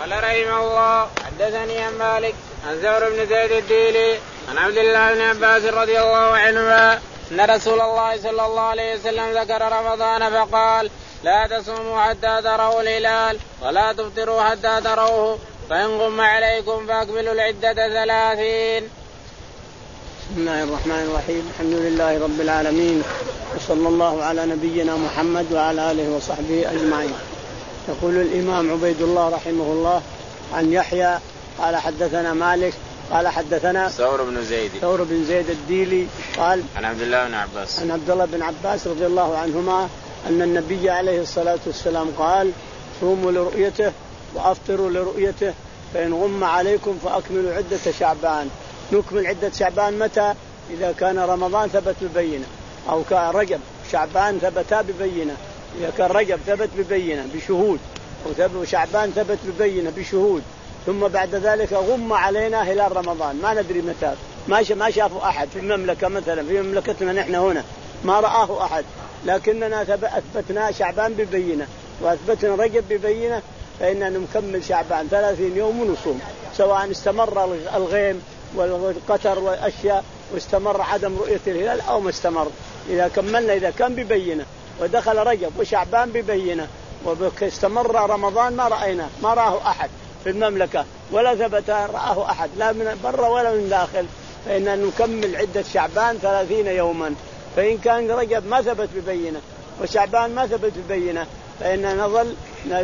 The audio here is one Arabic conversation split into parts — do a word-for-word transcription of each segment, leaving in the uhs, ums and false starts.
قال رحمه الله حدثني عن مالك عن زهر بن زيد الديلي عن عبد الله بن عباس رضي الله عنهما أن رسول الله صلى الله عليه وسلم ذكر رمضان فقال لا تصوموا حتى تروا الهلال ولا تفطروا حتى تروه فإن غم عليكم فأكملوا العدة ثلاثين. بسم الله الرحمن الرحيم. الحمد لله رب العالمين وصلى الله على نبينا محمد وعلى آله وصحبه أجمعين. يقول الإمام عبيد الله رحمه الله عن يحيى قال حدثنا مالك قال حدثنا ثور بن زيد ثور بن زيد الديلي قال عن عبد الله بن عباس عن عبد الله بن عباس رضي الله عنهما أن النبي عليه الصلاة والسلام قال صوموا لرؤيته وأفطروا لرؤيته فإن غم عليكم فأكملوا عدة شعبان. نكمل عدة شعبان متى؟ إذا كان رمضان ثبت ببينة أو كان رجب شعبان ثبتا ببينة. إذا كان رجب ثبت ببينة بشهود وشعبان ثبت ببينة بشهود ثم بعد ذلك غم علينا هلال رمضان ما ندري متى ما ما شافوا أحد في المملكة مثلا في مملكتنا نحن هنا ما رآه أحد لكننا أثبتنا شعبان ببينة وأثبتنا رجب ببينة فإننا نكمل شعبان ثلاثين يوم ونصوم سواء استمر الغيم والقطر والأشياء واستمر عدم رؤية الهلال أو ما استمر. إذا كملنا إذا كان ببينة ودخل رجب وشعبان ببينة واستمر رمضان ما رأينا ما رآه أحد في المملكة ولا ثبت رآه أحد لا من برا ولا من داخل فإننا نكمل عدة شعبان ثلاثين يوما. فإن كان رجب ما ثبت ببينة وشعبان ما ثبت ببينة فإننا نظل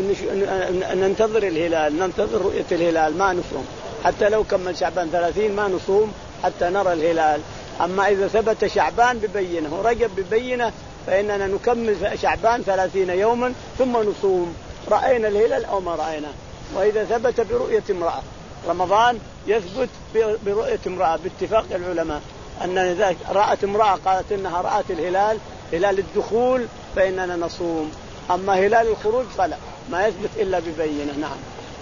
ننتظر الهلال ننتظر رؤية الهلال ما نصوم حتى لو كمل شعبان ثلاثين ما نصوم حتى نرى الهلال. أما إذا ثبت شعبان ببينة ورجب ببينة فإننا نكمل شعبان ثلاثين يوما ثم نصوم رأينا الهلال أو ما رأينا. وإذا ثبت برؤية امرأة رمضان يثبت برؤية امرأة باتفاق العلماء أن إذا رأت امرأة قالت إنها رأت الهلال هلال الدخول فإننا نصوم. أما هلال الخروج فلا ما يثبت إلا ببينة. نعم.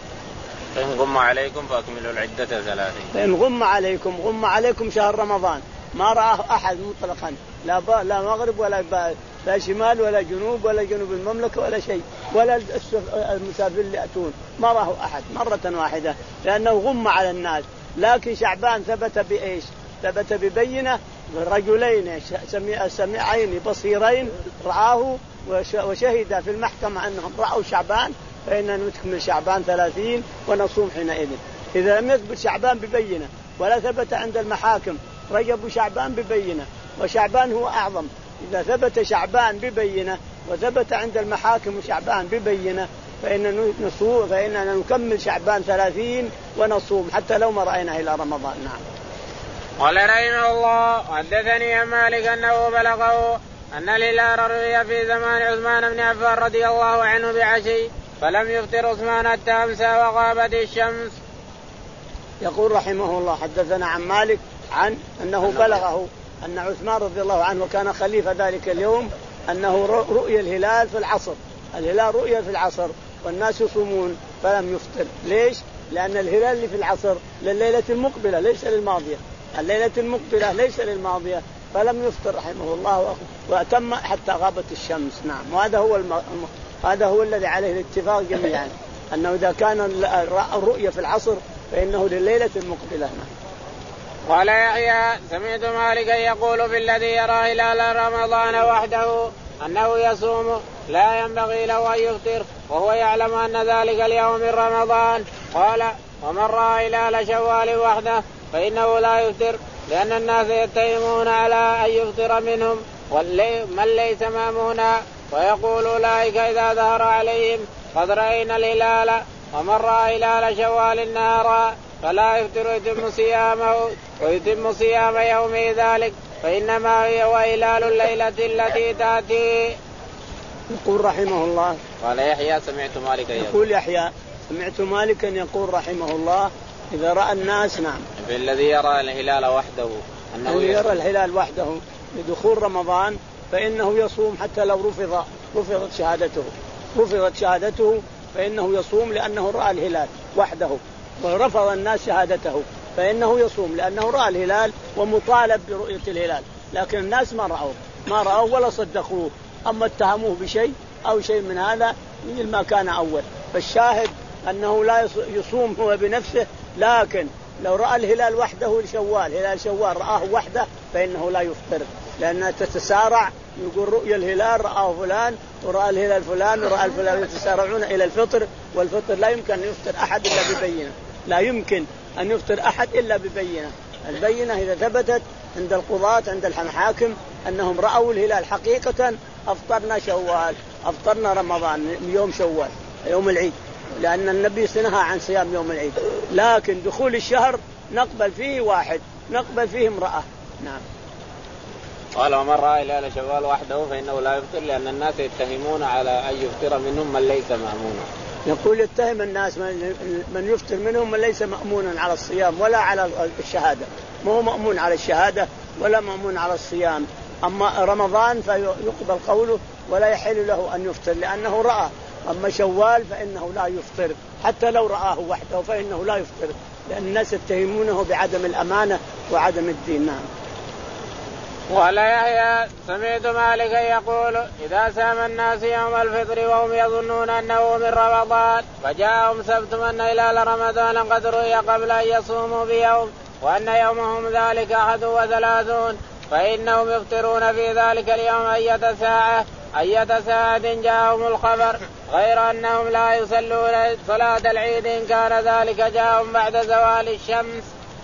فإن غم عليكم فأكملوا العدة ثلاثين. فإن غم عليكم غم عليكم شهر رمضان ما رآه أحد مطلقا لا لا مغرب ولا لا شمال ولا جنوب ولا جنوب المملكة ولا شيء ولا المسافرين اللي يأتون ما رآه أحد مرة واحدة لأنه غم على الناس. لكن شعبان ثبت بإيش؟ ثبت ببينة رجلين سميعين بصيرين رآه وشهد في المحكمة أنهم رأوا شعبان فإننا نكمل شعبان ثلاثين ونصوم حينئذ. إذا لم يثبت شعبان ببينة ولا ثبت عند المحاكم رجب وشعبان ببينة وشعبان هو أعظم إذا ثبت شعبان ببينة وثبت عند المحاكم شعبان ببينة فإننا نصوم فإننا نكمل شعبان ثلاثين ونصوم حتى لو ما رأينا إلى رمضان. نعم. قال رحمه الله حدثني عن مالك أنه بلغه أن الهلال رؤي في زمان عثمان بن عفان رضي الله عنه بعشي فلم يفطر عثمان حتى أمسى وغابت الشمس. يقول رحمه الله حدثنا عن مالك عن أنه بلغه أن عثمان رضي الله عنه وكان خليفة ذلك اليوم أنه رؤي الهلال في العصر الهلال رؤيا في العصر والناس يصومون فلم يفطر. ليش؟ لأن الهلال اللي في العصر لليلة المقبلة ليس للماضية الليلة المقبلة ليس للماضية فلم يفطر رحمه الله وأتم حتى غابت الشمس. نعم. وهذا هو الم... هذا هو الذي عليه الاتفاق جميعا أنه إذا كان الرؤيا في العصر فإنه لليلة المقبلة. قال يحيى سمعت مالكا يقول في الذي يرى هلال رمضان وحده أنه يصوم لا ينبغي له أن يفطر وهو يعلم أن ذلك اليوم من رمضان. قال ومن رأى هلال شوال وحده فإنه لا يفطر لأن الناس يتهمون على أن يفطر منهم من ليس مامونا ويقول أولئك إذا ظهر عليهم قد رأينا الهلال ومن رأى هلال شوال نهارا فلا يفطر يتم صيامه ويتم صيام يومه ذلك فإنما هو هلال الليلة التي تأتي. يقول رحمه الله قال يحيى سمعت مالكا يقول يحيى سمعت مالكا يقول رحمه الله إذا رأى الناس. نعم. في الذي يرى الهلال وحده أنه يرى الهلال وحده لدخول رمضان فإنه يصوم حتى لو رفض رفضت شهادته رفضت شهادته فإنه يصوم لأنه رأى الهلال وحده ورفض الناس شهادته فإنه يصوم لأنه رأى الهلال ومطالب برؤية الهلال لكن الناس ما رأوه ما رأوه ولا صدقوه أما اتهموه بشيء أو شيء من هذا مثل ما كان أول. فالشاهد أنه لا يصوم هو بنفسه، لكن لو رأى الهلال وحده لشوال، هلال شوال رآه وحده فإنه لا يفطر، لأنها تتسارع. يقول رؤيا الهلال رآه فلان ورأى الهلال فلان ورأى الفلان، يتسارعون إلى الفطر، والفطر لا يمكن أن يفطر أحد إلا ببينة، لا يمكن أن يفطر أحد إلا ببينة. البينة إذا ثبتت عند القضاة عند الحاكم أنهم رأوا الهلال حقيقة أفطرنا شوال، أفطرنا رمضان يوم شوال يوم العيد، لأن النبي سنهى عن صيام يوم العيد. لكن دخول الشهر نقبل فيه واحد، نقبل فيه امرأة. نعم. قال ومن رأى هلال شوال وحده فإنه لا يفطر، لأن الناس يتهمون على أن يفطر منهم من ليس مأمونا. يقول يتهم الناس من يفطر منهم من ليس مأمونا على الصيام ولا على الشهادة، ما هو مأمون على الشهادة ولا مأمون على الصيام. أما رمضان فيقبل قوله ولا يحل له أن يفطر لأنه رأى. أما شوال فإنه لا يفطر حتى لو رآه وحده، فإنه لا يفطر لأن الناس يتهمونه بعدم الأمانة وعدم الدين. نعم. ولا يحيى سمعت مالكا يقول إذا سام الناس يوم الفطر وهم يظنون أنه من رمضان فجاءهم سبت أن هلال رمضان قد رؤي قبل أن يصوموا بيوم وأن يومهم ذلك أحد وثلاثون فإنهم يفطرون في ذلك اليوم أية ساعة أية ساعة جاءهم الخبر، غير أنهم لا يصلون صلاة العيد إن كان ذلك جاءهم بعد زوال الشمس.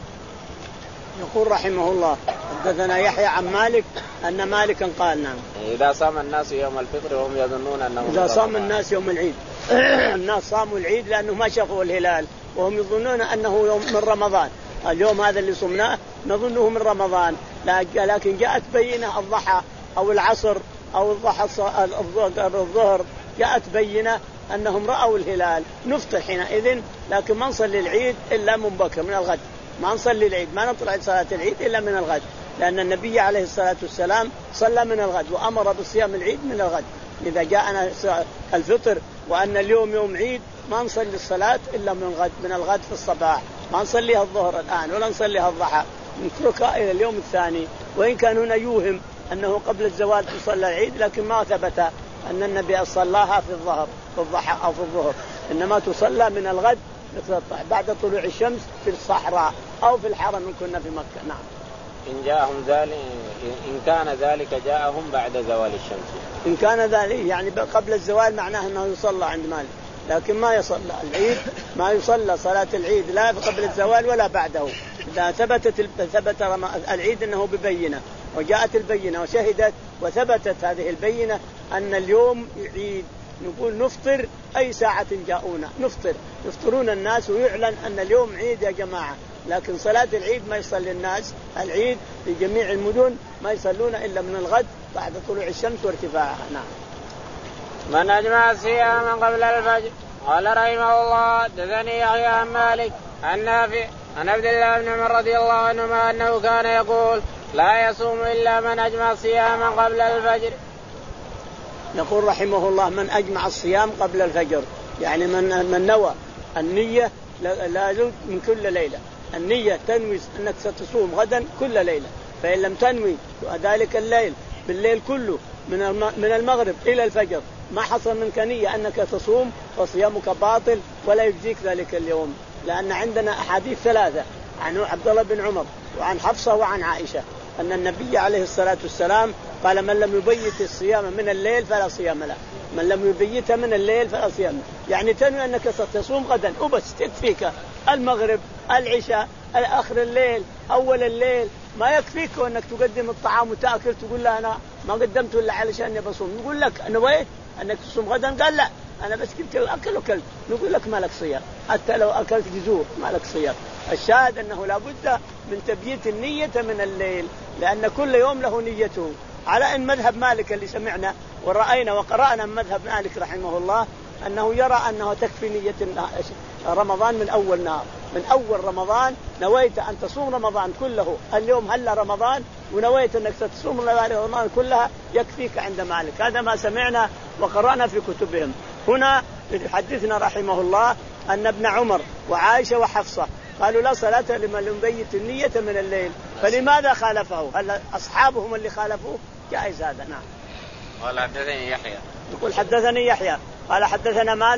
يقول رحمه الله حدثنا يحيى عن مالك أن مالكا قال نعم إذا صام الناس يوم الفطر وهم يظنون أنه إذا صام الناس يوم العيد الناس صاموا العيد لأنه ما شافوا الهلال وهم يظنون أنه يوم من رمضان، اليوم هذا اللي صمناه نظنه من رمضان، لكن جاءت بينة الضحى أو العصر أو الضحى الظهر جاءت بينة أنهم رأوا الهلال، نفطر حينئذ، لكن ما نصلي العيد إلا من بكر من الغد، ما نصلي العيد ما نطلع صلاة العيد إلا من الغد، لأن النبي عليه الصلاة والسلام صلى من الغد وأمر بصيام العيد من الغد. إذا جاءنا الفطر وأن اليوم يوم عيد ما نصلي الصلاة إلا من الغد، من الغد في الصباح، ما نصليها الظهر الآن ولا نصليها الضحى، نتركها إلى اليوم الثاني. وإن كان هنا يوهم أنه قبل الزوال تصلى العيد، لكن ما ثبت أن النبي صلاها في الظهر في الضحى أو في الظهر، إنما تصلى من الغد بعد طلوع الشمس في الصحراء أو في الحرم إن كنا في مكة. نعم. إن جاءهم ذلك إن كان ذلك جاءهم بعد زوال الشمس، إن كان ذلك يعني قبل الزوال معناه أنه يصلى عند مالك، لكن ما يصلى العيد ما يصلى صلاة العيد لا قبل الزوال ولا بعده. إذا ثبتت ثبت العيد أنه ببينة وجاءت البينة وشهدت وثبتت هذه البينة أن اليوم عيد، نقول نفطر أي ساعة جاءونا نفطر، يفطرون الناس ويعلن أن اليوم عيد يا جماعة. لكن صلاة العيد ما يصلي الناس العيد في جميع المدن ما يصلون إلا من الغد بعد طلوع الشمس وارتفاعها. نعم. من أجمع الصيام قبل الفجر. قال رحمه الله دثني يحيى عن مالك عن نافع عن عبد الله بن عمر رضي الله عنهما أنه كان يقول لا يصوم إلا من أجمع صياما قبل الفجر. يقول رحمه الله من أجمع الصيام قبل الفجر، يعني من من نوى النية لازم من كل ليلة، النية تنوي أنك ستصوم غدا كل ليلة، فإن لم تنوي ذلك الليل بالليل كله من المغرب إلى الفجر ما حصل منك نية أنك تصوم فصيامك باطل ولا يجزيك ذلك اليوم. لأن عندنا أحاديث ثلاثة عن عبد الله بن عمر وعن حفصة وعن عائشة أن النبي عليه الصلاة والسلام قال من لم يبيت الصيام من الليل فلا صيام له، من لم يبيتها من الليل فلا صيام له، يعني تنوي أنك ستصوم غدا وبس تكفيك المغرب العشاء آخر الليل أول الليل، ما يكفيك أنك تقدم الطعام وتأكل تقول لا أنا ما قدمت إلا علشان بصوم، نقول لك نويت أنك تصوم غدا قال لا أنا بس كنت أكل وكلت، نقول لك ما لك صيام حتى لو أكلت جزور ما لك صيام. الشاهد أنه لابد من تبييت النية من الليل، لأن كل يوم له نيته، على أن مذهب مالك اللي سمعنا ورأينا وقرأنا من مذهب مالك رحمه الله أنه يرى أنه تكفي نية رمضان من أول نهار، من أول رمضان نويت أن تصوم رمضان كله، اليوم هلا رمضان ونويت أنك تصوم رمضان كلها يكفيك عند مالك. هذا ما سمعنا وقرأنا في كتبهم. هنا يحدثنا رحمه الله أن ابن عمر وعائشة وحفصة قالوا لا صلاة لمن يبيت النية من الليل، فلماذا خالفه؟ هل أصحابهم اللي خالفوه؟ جائز هذا. نعم. قال حدثني يحيى. يقول حدثني يحيى قال حدثنا مالك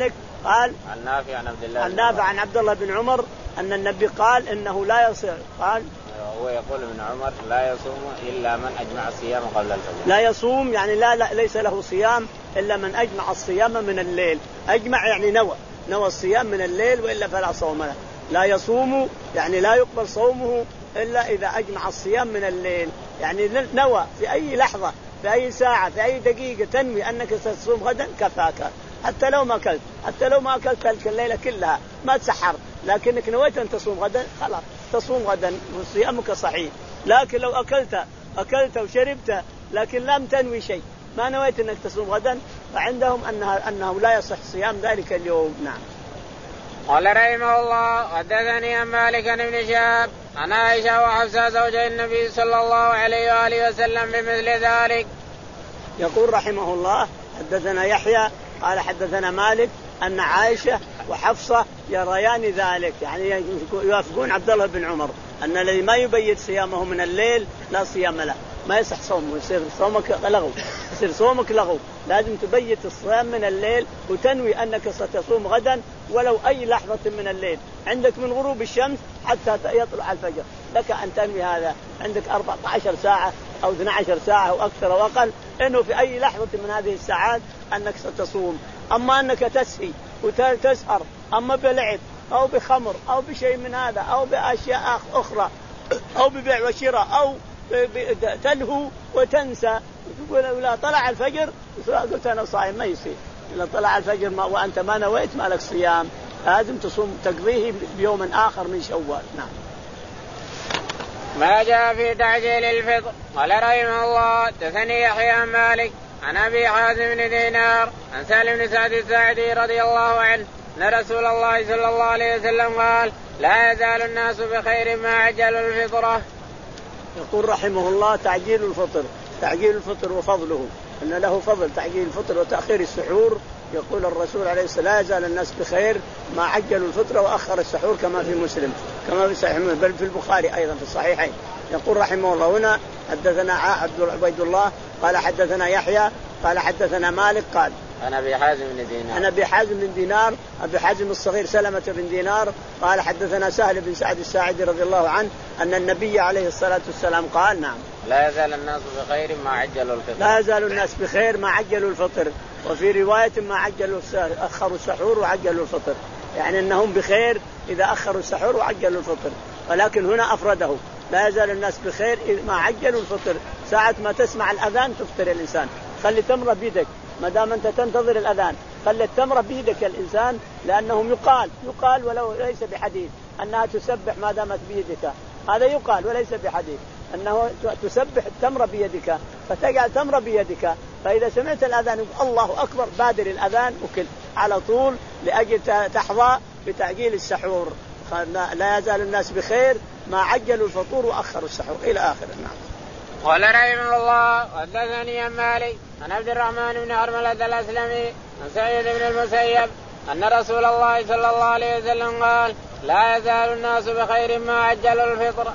قال عن نافع عن عبد الله عن نافع عن عبد الله بن عمر أن النبي قال إنه لا يصير قال هو يقول ابن عمر لا يصوم إلا من أجمع الصيام قبل الفجر. لا يصوم يعني لا, لا ليس له صيام إلا من أجمع الصيام من الليل. أجمع يعني نوى نوى الصيام من الليل وإلا فلا صوم له. لا يصوم يعني لا يقبل صومه إلا إذا أجمع الصيام من الليل، يعني نوى في أي لحظة في أي ساعة في أي دقيقة تنوي أنك ستصوم غدا كفاك، حتى لو ما أكلت حتى لو ما أكلت تلك الليلة كلها ما تسحر لكنك نويت أن تصوم غدا خلاص تصوم غدا وصيامك صحيح. لكن لو أكلت أكلت وشربت لكن لم تنوي شيء ما نويت أنك تصوم غدا فعندهم أنها أنه لا يصح صيام ذلك اليوم. نعم. قال رحمه الله حدثني عن مالك بن شهاب عن عائشة وحفصة زوجي النبي صلى الله عليه وآله وسلم بمثل ذلك. يقول رحمه الله حدثنا يحيى قال حدثنا مالك أن عائشة وحفصة يريان ذلك، يعني يوافقون عبد الله بن عمر أن الذي ما يبيت صيامه من الليل لا صيام له، ما يصح صومه، يصير صومك لغو، يصير صومك لغو. لازم تبيت الصيام من الليل وتنوي أنك ستصوم غدا ولو أي لحظة من الليل، عندك من غروب الشمس حتى يطلع الفجر لك أن تنوي هذا. عندك أربعة عشر ساعة أو اثنتي عشرة ساعة أو أكثر أو أقل، إنه في أي لحظة من هذه الساعات أنك ستصوم. أما أنك تسهي وتسهر أما بلعب أو بخمر أو بشيء من هذا أو بأشياء أخرى أو ببيع وشراء أو تلهو وتنسى تقول لا طلع الفجر قلت أنا صايم، ما يصير. إذا طلع الفجر ما وأنت ما نويت ما لك صيام، لازم تصوم تقضيه بيوم آخر من شوال. نعم. ما جاء في تعجيل الفطر. قال رحمه الله حدثني يحيى عن مالك عن أبي حازم بن دينار عن سالم بن سعد الساعدي رضي الله عنه أن رسول الله صلى الله عليه وسلم قال لا يزال الناس بخير ما عجلوا الفطرة. يقول رحمه الله تعجيل الفطر. تعجيل الفطر وفضله أن له فضل تعجيل الفطر وتأخير السحور. يقول الرسول عليه الصلاة والسلام لا يزال الناس بخير ما عجلوا الفطر وأخر السحور كما في مسلم كما في صحيح بل في البخاري أيضا في الصحيحين. يقول رحمه الله هنا حدثنا عبيد الله قال حدثنا يحيى قال حدثنا مالك قال أنا أبي حازم بن دينار أنا أبي حازم بن دينار أبي حازم الصغير سلمة بن دينار قال حدثنا سهل بن سعد الساعدي رضي الله عنه أن النبي عليه الصلاة والسلام قال نعم لا يزال الناس بخير ما عجلوا الفطر. لا يزال الناس بخير ما عجلوا الفطر. وفي رواية ما عجلوا أخروا السحور وعجلوا الفطر، يعني أنهم بخير إذا أخروا السحور وعجلوا الفطر. ولكن هنا أفرده لا يزال الناس بخير ما عجلوا الفطر. ساعة ما تسمع الأذان تفطر الإنسان، خلي تمرة بيدك ما دام أنت تنتظر الأذان، خلي التمرة بيدك الإنسان، لأنهم يقال يقال ولو ليس بحديث أنها تسبح ما دامت بيدك، هذا يقال وليس بحديث أنه تسبح التمرة بيدك فتجعل تمرة بيدك. فإذا سمعت الأذان يقول الله أكبر بادر الأذان وكل على طول لأجل تحظى بتعجيل السحور. لا يزال الناس بخير ما عجلوا الفطور وأخروا السحور إلى آخر. نعم. قال رحمه الله حدثني عن مالك عن عبد الرحمن بن حرملة الأسلمي عن سعيد بن المسيب أن رسول الله صلى الله عليه وسلم قال لا يزال الناس بخير ما عجلوا الفطر.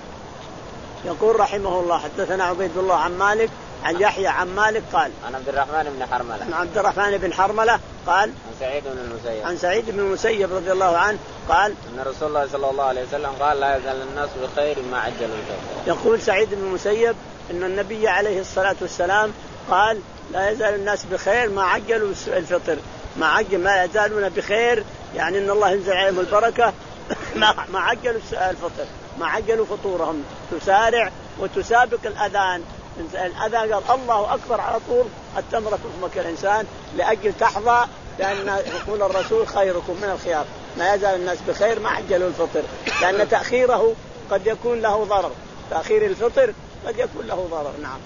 يقول رحمه الله حدثنا عبيد الله عن مالك عن يحيى عن مالك قال عن عبد الرحمن بن حرملة عن عبد الرحمن بن حرملة قال عن سعيد بن المسيب عن سعيد بن المسيب رضي الله عنه قال أن رسول الله صلى الله عليه وسلم قال لا يزال الناس بخير ما عجلوا الفطر. يقول سعيد بن المسيب أن النبي عليه الصلاة والسلام قال لا يزال الناس بخير ما عجلوا الفطر. ما عجل ما يزالون بخير يعني أن الله ينزل عليهم البركة ما عجلوا الفطر ما عجلوا فطورهم. تسارع وتسابق الأذان، الأذان قال الله أكبر على طول التمرة تفمك الإنسان لأجل تحظى، لأن يقول الرسول خيركم من الخيار. ما يزال الناس بخير ما عجلوا الفطر، لأن تأخيره قد يكون له ضرر، تأخير الفطر قد يكون له ضرر. نعم.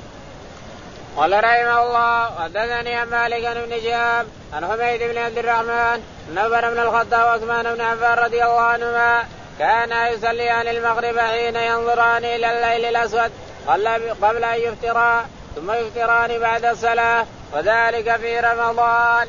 قال رحمه الله حدثني عن مالك بن شهاب عن حميد بن عبد الرحمن أن عمر بن الخطاب وعثمان بن عفان رضي الله عنهما كانا يصليان المغرب حين ينظران إلى الليل الأسود قبل أن يفطرا ثم يفطران بعد الصلاة وذلك في رمضان.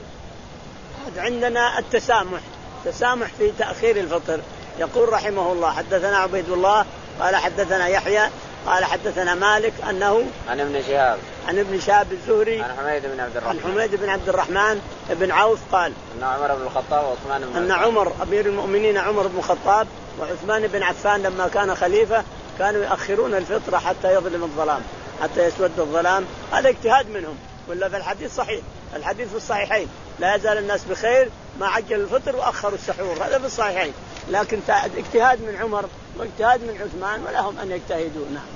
عندنا التسامح تسامح في تأخير الفطر. يقول رحمه الله حدثنا عبيد الله قال حدثنا يحيى قال حدثنا مالك أنه عن ابن شهاب عن ابن شهاب الزهري عن حميد بن عبد الرحمن عن حميد بن عبد الرحمن بن عوف قال أن عمر بن الخطاب وعثمان بن أن عمر أمير المؤمنين عمر بن الخطاب وعثمان بن عفان لما كان خليفة كانوا يؤخرون الفطر حتى يظلم الظلام، حتى يسود الظلام. هذا اجتهاد منهم، ولا في الحديث صحيح، الحديث في الصحيحين لا يزال الناس بخير ما عجل الفطر وأخروا السحور، هذا في الصحيحين. لكن اجتهاد من عمر واجتهاد من عثمان ولهم أن يجتهدوا. نعم.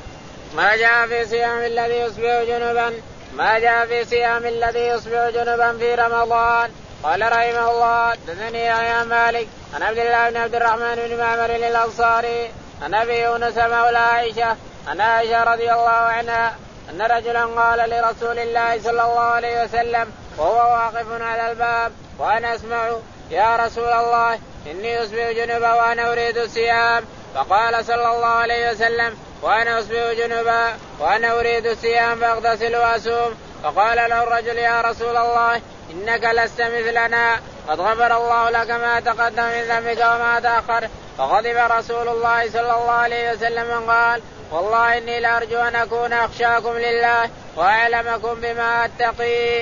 ما جاء في صيام الذي يصبح جنبا ما جاء في صيام الذي يصبح جنبا في رمضان. قال رحمه الله حدثني يحيى مالك عن عبد الله بن عبد الرحمن بن معمر الأنصاري عن أبي يونس مولى عائشة عن عائشة رضي الله عنها أن رجلا قال لرسول الله صلى الله عليه وسلم وهو واقف على الباب وأنا أسمع: يا رسول الله إني أصبح جنبا وأنا أريد الصيام. فقال صلى الله عليه وسلم: وأنا أصبح جنبا وأنا أريد الصيام فأغتسل وأصوم. فقال له الرجل: يا رسول الله إنك لست مثلنا، قد غفر الله لك ما تقدم من ذنبك وما تأخر. فغضب رسول الله صلى الله عليه وسلم قال: والله إني لأرجو أن أكون أخشاكم لله وأعلمكم بما أتقي.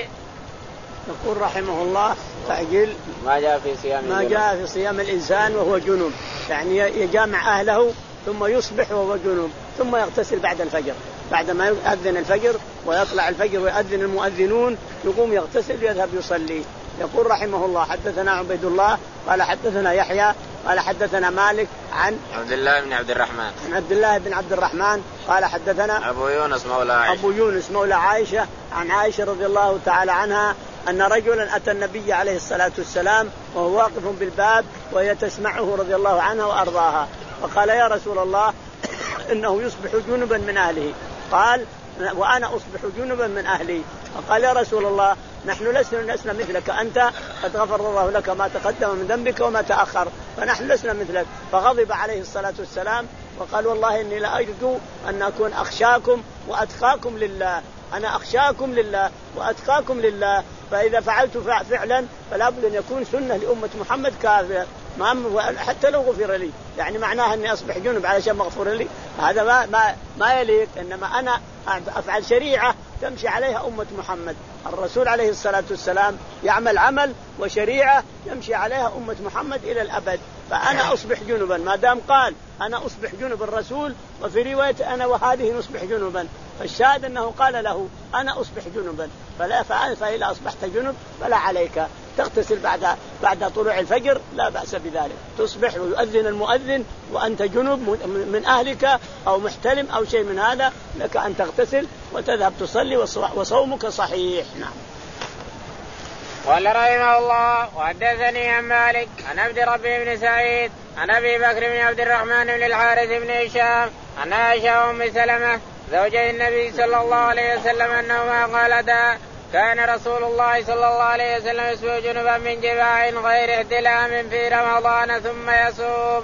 يقول رحمه الله تعجيل ما جاء في صيام ما جاء في صيام الإنسان وهو جنوب، يعني يجامع أهله ثم يصبح وهو جنوب ثم يغتسل بعد الفجر، بعد ما يؤذن الفجر ويطلع الفجر ويؤذن المؤذنون يقوم يغتسل ويذهب يصلي. يقول رحمه الله حدثنا عبيد الله قال حدثنا يحيى قال حدثنا مالك عن عبد الله بن عبد الرحمن عن عبد الله بن عبد الرحمن قال حدثنا أبو يونس مولى عائشة أبو يونس مولى عائشة عن عائشة رضي الله تعالى عنها أن رجلا أتى النبي عليه الصلاة والسلام وهو واقف بالباب وهي تسمعه رضي الله عنها وأرضاها، فقال: يا رسول الله إنه يصبح جنبا من أهله. قال: وأنا أصبح جنبا من أهلي. فقال: يا رسول الله نحن لسنا لسنا مثلك، أنت قد غفر الله لك ما تقدم من ذنبك وما تأخر، فنحن لسنا مثلك. فغضب عليه الصلاة والسلام وقال: والله إني لأرجو أن أكون أخشاكم وأتقاكم لله، أنا أخشاكم لله وأتقاكم لله، فإذا فعلت فعلا فلا بد أن يكون سنة لأمة محمد كافية حتى لو غفر لي، يعني معناها أني أصبح جنب علشان مغفور لي، هذا ما ما ما يليق. إنما أنا أفعل شريعة تمشي عليها أمة محمد. الرسول عليه الصلاة والسلام يعمل عمل وشريعة يمشي عليها أمة محمد إلى الأبد، فأنا أصبح جنبا ما دام قال أنا أصبح جنب الرسول، وفي رواية أنا وهذه نصبح جنبا، فالشاهد أنه قال له أنا أصبح جنبا، فلا فعل فإذا أصبحت جنب فلا عليك تغتسل بعد بعد طلوع الفجر، لا بأس بذلك، تصبح ويؤذن المؤذن وأنت جنب من أهلك أو محتلم أو شيء من هذا، لك أن تغتسل وتذهب تصلي وصومك صحيح. نعم. قال رحمه الله وحدثني عن مالك عن عبد ربي بن سعيد عن أبي بكر بن عبد الرحمن بن الحارث بن هشام عن عائشة أم سلمة زوجي النبي صلى الله عليه وسلم أنهما قالتا: كان رسول الله صلى الله عليه وسلم يصبح جنبا من جماع غير احتلام في رمضان ثم يصوم.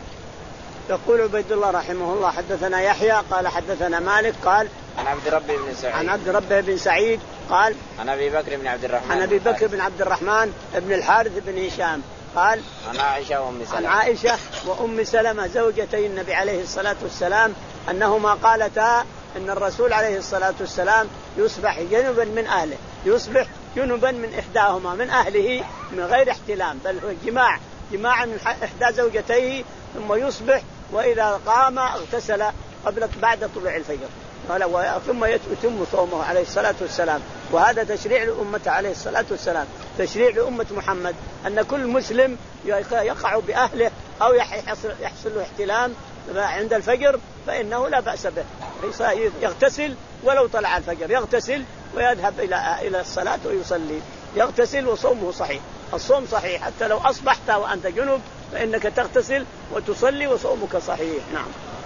يقول عبيد الله رحمه الله حدثنا يحيى قال حدثنا مالك قال عن عبد ربي بن سعيد عن عبد ربي بن سعيد قال عن أبي بكر بن عبد الرحمن عن أبي بكر بن عبد الرحمن بن الحارث بن هشام قال عن عائشة وأم سلمة عن عائشة وأم سلمة زوجتي النبي عليه الصلاة والسلام أنهما قالتا إن الرسول عليه الصلاة والسلام يصبح جنبا من أهله، يصبح جنبا من إحداهما من أهله من غير احتلام، بل هو جماع جماع من إحدى زوجتيه، ثم يصبح وإذا قام اغتسل قبل بعد طلوع الفجر ثم يتم صومه عليه الصلاة والسلام. وهذا تشريع لأمته عليه الصلاة والسلام، تشريع لأمة محمد أن كل مسلم يقع بأهله أو يحصل له احتلام عند الفجر فإنه لا بأس به، يغتسل ولو طلع الفجر، يغتسل ويذهب إلى إلى الصلاة ويصلي، يغتسل وصومه صحيح، الصوم صحيح حتى لو أصبحت وأنت جنب فإنك تغتسل وتصلي وصومك صحيح. نعم.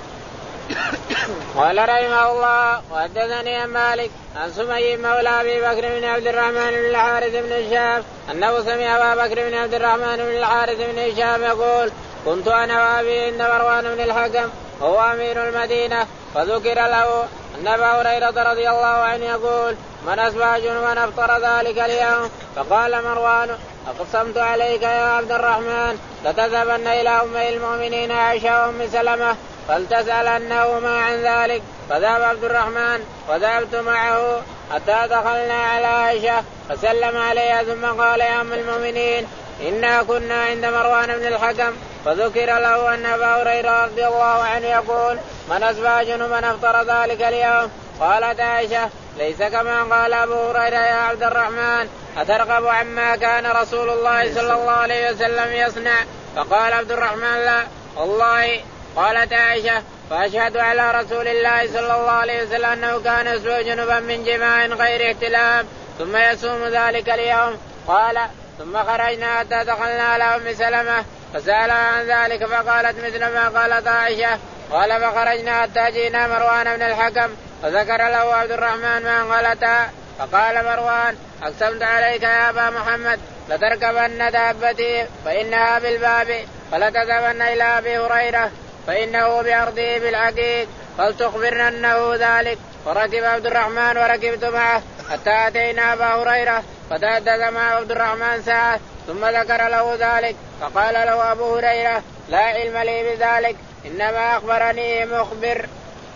قال رحمه الله وحدثني عن مالك عن سمي مولى أبي بكر بن عبد الرحمن بن الحارث بن هشام أنه سمع أبا بكر بن عبد الرحمن بن الحارث بن هشام يقول: كنت أنا وأبي عند مروان بن الحكم وهو أمير المدينة، فذكر له أن أبا هريرة رضي الله عنه يقول: من أصبح جنبا أفطر ذلك اليوم. فقال مروان: أقسمت عليك يا عبد الرحمن لتذهبن إلى أم المؤمنين عائشة وأم سلمة فلتسألنهما عن ذلك. فذهب عبد الرحمن وذهبت معه حتى دخلنا على عائشة فسلم عليها ثم قال يا أم المؤمنين إنا كنا عند مروان بن الحكم فذكر له أن أبا هريرة رضي الله عنه يقول من أصبح جنبا أفطر ذلك اليوم. قالت عائشة ليس كما قال أبو هريرة يا عبد الرحمن أترغب عما كان رسول الله صلى الله عليه وسلم يصنع؟ فقال عبد الرحمن لا والله. قالت عائشة فأشهد على رسول الله صلى الله عليه وسلم أنه كان يصبح جنبا من جماع غير احتلام ثم يصوم ذلك اليوم. قال ثم خرجنا حتى دخلنا على أم سلمة فسألها عن ذلك فقالت مثل ما قالت عائشة. قال فخرجنا حتى جئنا مروان بن الحكم فذكر له عبد الرحمن ما انقلتها. فقال مروان أقسمت عليك يا أبا محمد لتركبن دابتي فإنها بالباب فلتذهبن إلى أبي هريرة فإنه بأرضه بالعقيق فلتخبرن أنه ذلك. فركب عبد الرحمن وركبت معه حتى أتينا أبا هريرة فتحدث مع عبد الرحمن ساعة ثم ذكر له ذلك. فقال له أبو هريرة لا علم لي بذلك إنما أخبرني مخبر.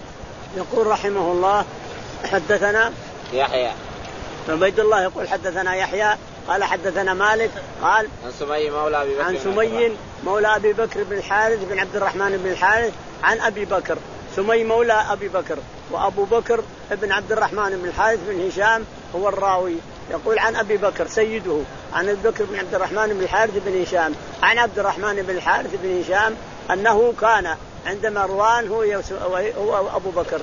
يقول رحمه الله حدثنا يحيى عبيد الله يقول حدثنا يحيى قال حدثنا مالك قال عن سمي مولى أبي بكر عن سمي مولى أبي بكر بن الحارث بن عبد الرحمن بن الحارث عن أبي بكر. سمي مولى أبي بكر وأبو بكر ابن عبد الرحمن بن الحارث بن هشام هو الراوي. يقول عن أبي بكر سيده عن أبي بكر بن عبد الرحمن بن الحارث بن هشام عن عبد الرحمن بن الحارث بن هشام أنه كان عند مروان هو, هو أبو بكر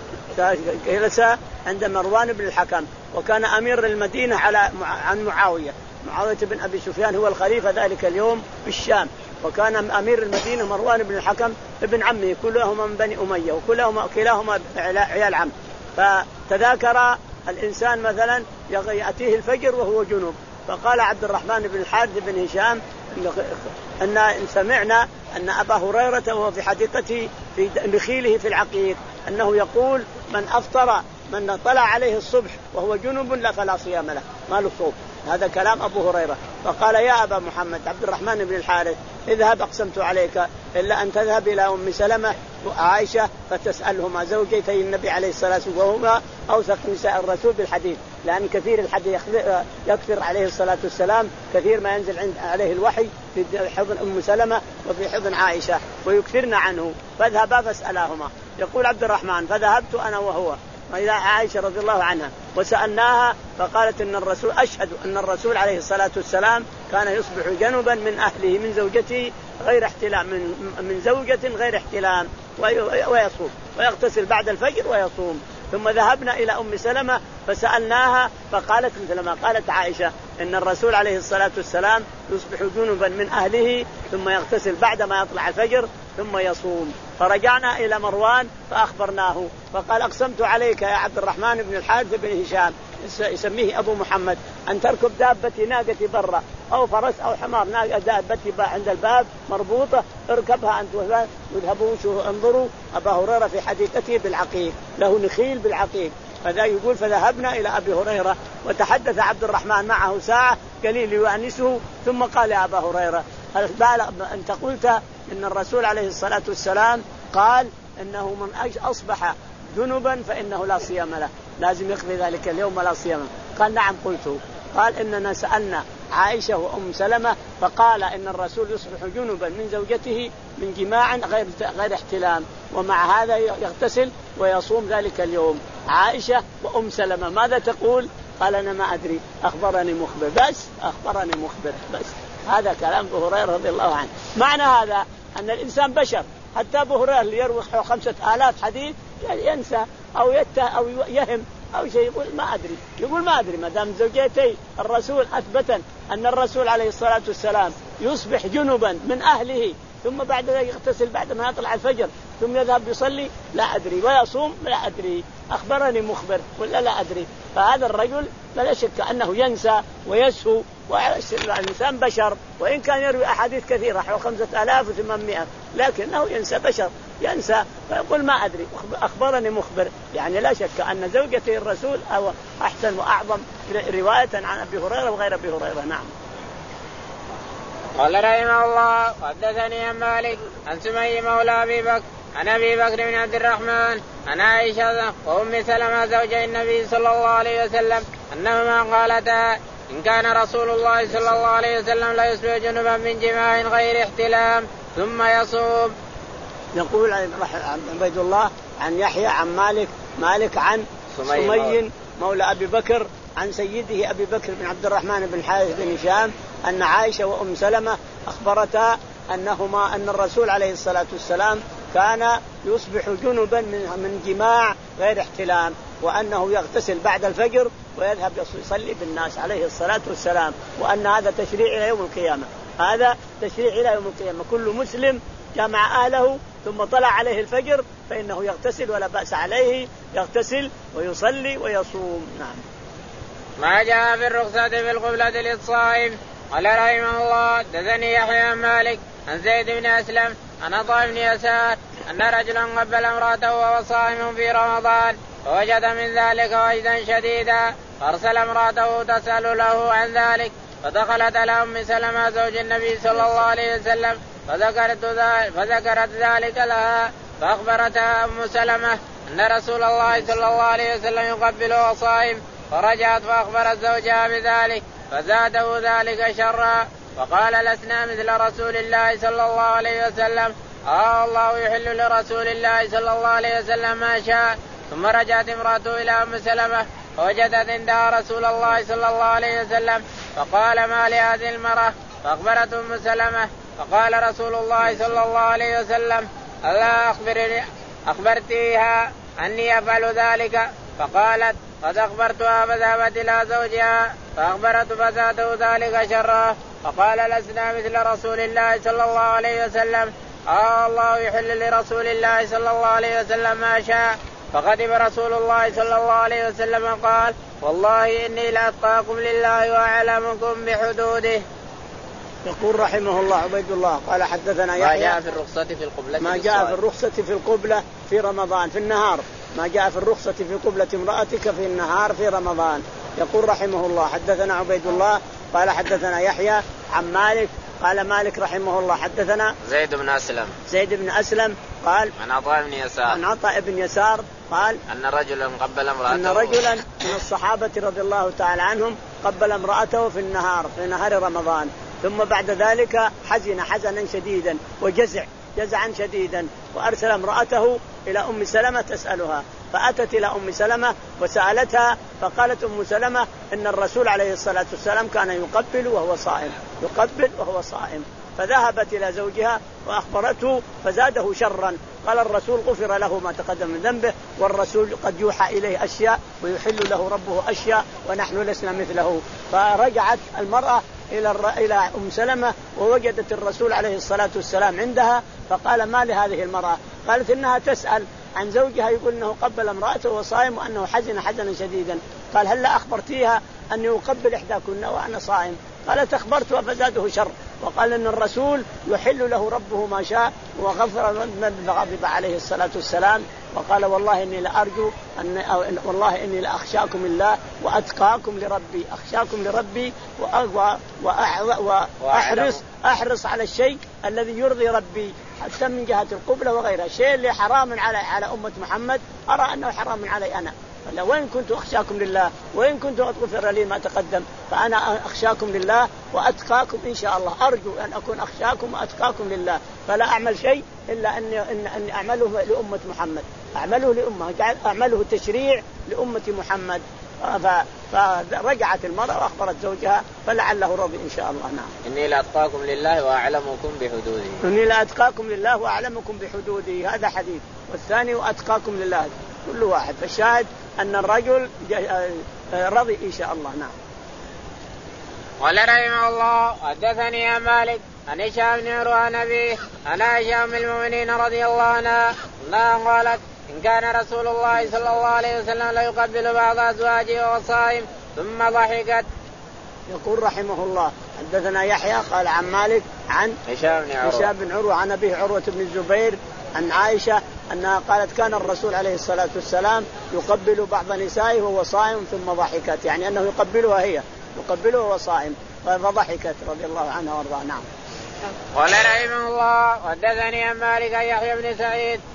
جلس عند مروان بن الحكم وكان أمير المدينة على عن معاوية. معاوية بن أبي سفيان هو الخليفة ذلك اليوم بالشام وكان أمير المدينة مروان بن الحكم ابن عمه كلهما من بني أمية وكلهما كلاهما عيال عم. فتذاكر الإنسان مثلا يأتيه الفجر وهو جنوب فقال عبد الرحمن بن الحارث بن هشام أن سمعنا أن أبا هريرة وهو في حديقته في نخيله في العقيق أنه يقول من أفطر من طلع عليه الصبح وهو جنوب لا فلا صيام له ما له صوم. هذا كلام أبو هريرة. فقال يا أبا محمد عبد الرحمن بن الحارث اذهب أقسمت عليك إلا أن تذهب إلى أم سلمة وعائشة فتسألهما زوجتي النبي عليه الصلاة والسلام وهما أوثق نساء الرسول بالحديث لأن كثير الحديث يكثر عليه الصلاة والسلام كثير ما ينزل عليه الوحي في حضن أم سلمة وفي حضن عائشة ويكثرن عنه فاذهبا فاسألاهما. يقول عبد الرحمن فذهبت أنا وهو إلى عائشة رضي الله عنها وسألناها فقالت إن الرسول أشهد أن الرسول عليه الصلاة والسلام كان يصبح جنبا من أهله من زوجته غير احتلام من, من زوجة غير احتلام ويصوم ويغتسل بعد الفجر ويصوم. ثم ذهبنا إلى أم سلمة فسألناها فقالت مثل ما قالت عائشة إن الرسول عليه الصلاة والسلام يصبح جنبا من أهله ثم يغتسل بعد ما يطلع الفجر ثم يصوم. فرجعنا إلى مروان فأخبرناه فقال أقسمت عليك يا عبد الرحمن بن الحارث بن هشام يسميه أبو محمد أن تركب دابتي ناقتي برا أو فرس أو حمار دابتي عند الباب مربوطة اركبها أنت واذهبوا انظروا أبا هريرة في حديقته بالعقيق له نخيل بالعقيق. فذا يقول فذهبنا إلى أبي هريرة وتحدث عبد الرحمن معه ساعة قليل يؤنسه ثم قال يا أبا هريرة أنت قلت إن الرسول عليه الصلاة والسلام قال إنه من أصبح جنبا فإنه لا صيام له لازم يقضي ذلك اليوم لا صيام. قال نعم قلته. قال إننا سألنا عائشة وأم سلمة فقال إن الرسول يصبح جنبا من زوجته من جماع غير غير احتلام ومع هذا يغتسل ويصوم ذلك اليوم. عائشة وأم سلمة ماذا تقول؟ قال أنا ما أدري أخبرني مخبر بس أخبرني مخبر بس. هذا كلام أبو هريرة رضي الله عنه. معنى هذا أن الإنسان بشر حتى أبو هريرة اللي يروي خمسة آلاف حديث ينسى أو يته أو يهم أو شيء يقول ما أدري يقول ما أدري ما دام زوجتي الرسول أثبتا أن الرسول عليه الصلاة والسلام يصبح جنبا من أهله ثم بعد ذلك يغتسل بعد ما يطلع الفجر ثم يذهب يصلي لا أدري ويصوم لا أدري أخبرني مخبر ولا لا أدري. فهذا الرجل لا شك أنه ينسى ويسهو والإنسان بشر وإن كان يروي أحاديث كثيرة حوالي خمسة آلاف وثمانمائة لكنه ينسى بشر ينسى فيقول ما أدري أخبرني مخبر يعني لا شك أن زوجته الرسول أو أحسن وأعظم رواية عن أبي هريرة وغير أبي هريرة. نعم. قال رحمه الله حدثني عن مالك عن سمي مولى أبي بكر عن ابي بكر بن عبد الرحمن عن عائشه وام سلمة زوج النبي صلى الله عليه وسلم انهما قالتا ان كان رسول الله صلى الله عليه وسلم لا يصبح جنبا من جماع غير احتلام ثم يصوم. يقول عبيد الله عن يحيى عن مالك مالك عن سمي مولى ابي بكر عن سيده ابي بكر بن عبد الرحمن بن حارث بن هشام ان عائشه وام سلمة اخبرتا انهما ان الرسول عليه الصلاه والسلام كان يصبح جنبا من جماع غير احتلام وانه يغتسل بعد الفجر ويذهب يصلي بالناس عليه الصلاه والسلام وان هذا تشريع الى يوم القيامه. هذا تشريع الى يوم القيامه. كل مسلم جمع اهله ثم طلع عليه الفجر فانه يغتسل ولا باس عليه يغتسل ويصلي ويصوم. نعم. ما جاء في الرخصة في القبلة للصائم. قال رحمه الله حدثني يحيى عن مالك عن زيد بن أسلم عن عطاء بن يسار أن رجلا قبل امرأته وهو صائم في رمضان فوجد من ذلك وجدا شديدا فأرسل امرأته تسأل له عن ذلك فدخلت على أم سلمة زوج النبي صلى الله عليه وسلم فذكرت ذلك, فذكرت ذلك لها فأخبرتها أم سلمة أن رسول الله صلى الله عليه وسلم يقبله وصائم فرجعت فأخبرت زوجها بذلك فزاده ذلك شرا وقال لسنا مثل رسول الله صلى الله عليه وسلم آه الله يحل لرسول الله صلى الله عليه وسلم ما شاء. ثم رجعت امرأته إلى أم سلمة فوجدت عندها رسول الله صلى الله عليه وسلم فقال ما لهذه المرأة فأخبرت أم سلمة فقال رسول الله صلى الله عليه وسلم ألا أخبرني أخبرتيها أني أفعل ذلك فقالت قد أخبرتها فذهبت إلى زوجها فأخبرت فزاده ذلك شرا فقال لسنا مثل رسول الله صلى الله عليه وسلم آه الله يحل لرسول الله صلى الله عليه وسلم ما شاء. فغضب رسول الله صلى الله عليه وسلم قال والله إني لأتقاكم لله وأعلمكم بحدوده. يقول رحمه الله عبيد الله قال حدثنا يحيى ما جاء في الرخصة في القبلة ما جاء في الرخصة في القبلة في رمضان في النهار ما جاء في الرخصة في قبلة امرأتك في النهار في رمضان. يقول رحمه الله حدثنا عبيد الله قال حدثنا يحيى عن مالك قال مالك رحمه الله حدثنا زيد بن أسلم زيد بن أسلم قال عن عطاء بن يسار عن عطاء بن يسار قال أن رجلا قبل امرأته أن رجلا من الصحابة رضي الله تعالى عنهم قبل امرأته في النهار في نهار رمضان ثم بعد ذلك حزن حزنا شديدا وجزع جزعا شديدا وأرسل امرأته إلى أم سلمة تسألها فأتت إلى أم سلمة وسألتها فقالت أم سلمة إن الرسول عليه الصلاة والسلام كان يقبل وهو صائم يقبل وهو صائم. فذهبت إلى زوجها وأخبرته فزاده شرا قال الرسول غفر له ما تقدم من ذنبه والرسول قد يوحى إليه أشياء ويحل له ربه أشياء ونحن لسنا مثله. فرجعت المرأة إلى إلى أم سلمة ووجدت الرسول عليه الصلاة والسلام عندها فقال ما لهذه المرأة؟ قالت إنها تسأل عن زوجها يقول إنه قبل امرأته وصائم وأنه حزن حزنا شديدا. قال هل لا أخبرتيها أن يقبل إحداكن وأنا صائم؟ قالت أخبرتها فزاده شر وقال إن الرسول يحل له ربه ما شاء وغفر من غضب عليه الصلاة والسلام. وقال والله إني لأرجو أن والله إني لأخشاكم الله وأتقاكم لربي أخشاكم لربي وأحرص أحرص على الشيء الذي يرضي ربي حتى من جهة القبلة وغيرها. الشيء اللي حرام على على أمة محمد أرى أنه حرام علي أنا وإن كنت أخشاكم لله وإن كنت أغفر لي ما تقدم فأنا أخشاكم لله وأتقاكم إن شاء الله. أرجو أن أكون أخشاكم وأتقاكم لله فلا أعمل شيء إلا أن أن أن أعمله لأمة محمد أعمله لأمة أعمله تشريع لأمة محمد. فرجعت المرأة وأخبرت زوجها فلعله رضي إن شاء الله. نعم. إني لأتقاكم لله وأعلمكم بحدوده. إني لأتقاكم لله وأعلمكم بحدوده هذا حديث. والثاني وأتقاكم لله كل واحد. فالشاهد أن الرجل رضي إن شاء الله. نعم. قال رحمه الله حدثني عن مالك عن هشام بن عروة عن أبيه عن عائشة أم المؤمنين رضي الله عنها أنها قالت إن كان رسول الله صلى الله عليه وسلم لا يقبل بعض أزواجه وهو صائم ثم ضحكت. يقول رحمه الله حدثنا يحيى قال عن مالك عن هشام بن عروة, بن عروة عن أبيه عروة بن الزبير عن عائشة أنها قالت كان الرسول عليه الصلاة والسلام يقبل بعض نسائه وهو صائم ثم ضحكت يعني أنه يقبلها هي يقبله وهو صائم فضحكت رضي الله عنها وارضاها. نعم. قال رحمه الله حدثني عن مالك يحيى بن سعيد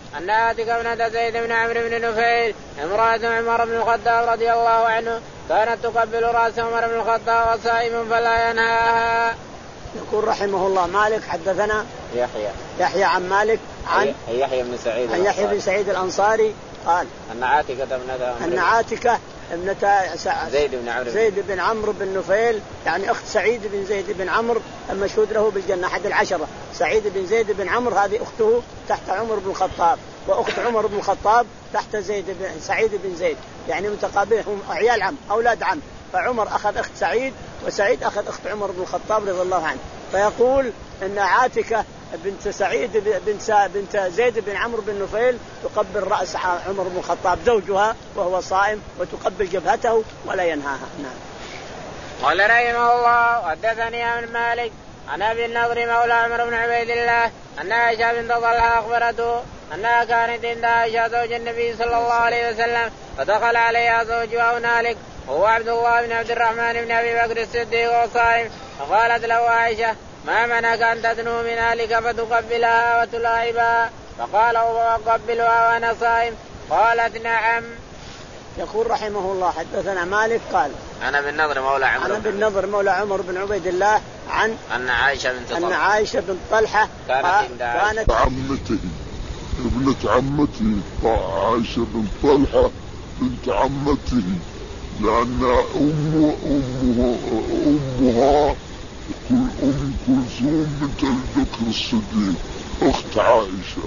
أن عاتكة ابنة زيد بن عمرو بن نفيل امرأة عمر بن الخطاب رضي الله عنه كانت تقبل رأس عمر بن الخطاب وصائم فلا ينهاها. يقول رحمه الله مالك حدثنا يحيى يحيى عن مالك عن يحيى بن سعيد عن يحيى بن سعيد الأنصاري قال أن عاتكة ابنة أن عاتكة ابنة زيد بن عمرو زيد بن عمرو بن نفيل يعني أخت سعيد بن زيد بن عمرو المشهود له بالجنة أحد العشرة. سعيد بن زيد بن عمرو هذه أخته تحت عمر بن الخطاب، وأخت عمر بن الخطاب تحت زيد بن سعيد بن زيد، يعني متقابلهم عيال عم أولاد عم، فعمر أخذ أخت سعيد وسعيد أخذ أخت عمر بن الخطاب رضي الله عنه. فيقول أن عاتكة بنت سعيد بنت بنت زيد بن عمرو بن نفيل تقبل رأس عمر بن الخطاب زوجها وهو صائم وتقبل جبهته ولا ينهاها. نعم. قال رحمه الله حدثني عن مالك عن ابي النضر مولى عمر بن عبيد الله ان عائشة بنت طلحة اخبرته انها كانت عند عائشة زوج النبي صلى الله عليه وسلم فدخل عليها زوجها هنالك وهو عبد الله بن عبد الرحمن بن ابي بكر الصديق وصائم، فقالت له عائشة ما منعك أن تدنو من أهلك فتقبلها وتلاعبها؟ فقال أقبلها وأنا صائم؟ قالت نعم. يقول رحمه الله حدثنا مالك قال أنا بالنضر مولى عمر أنا بالنضر مولى عمر بن عبيد الله عن أن عائشة بنت طلحة أن عائشة بنت طلحة كانت كانت عمته ابنة عمته عائشة بنت طلحة بنت عمته، لأن أم أمها أمها أم كلثوم بنت أبي بكر الصديق أخت عائشة،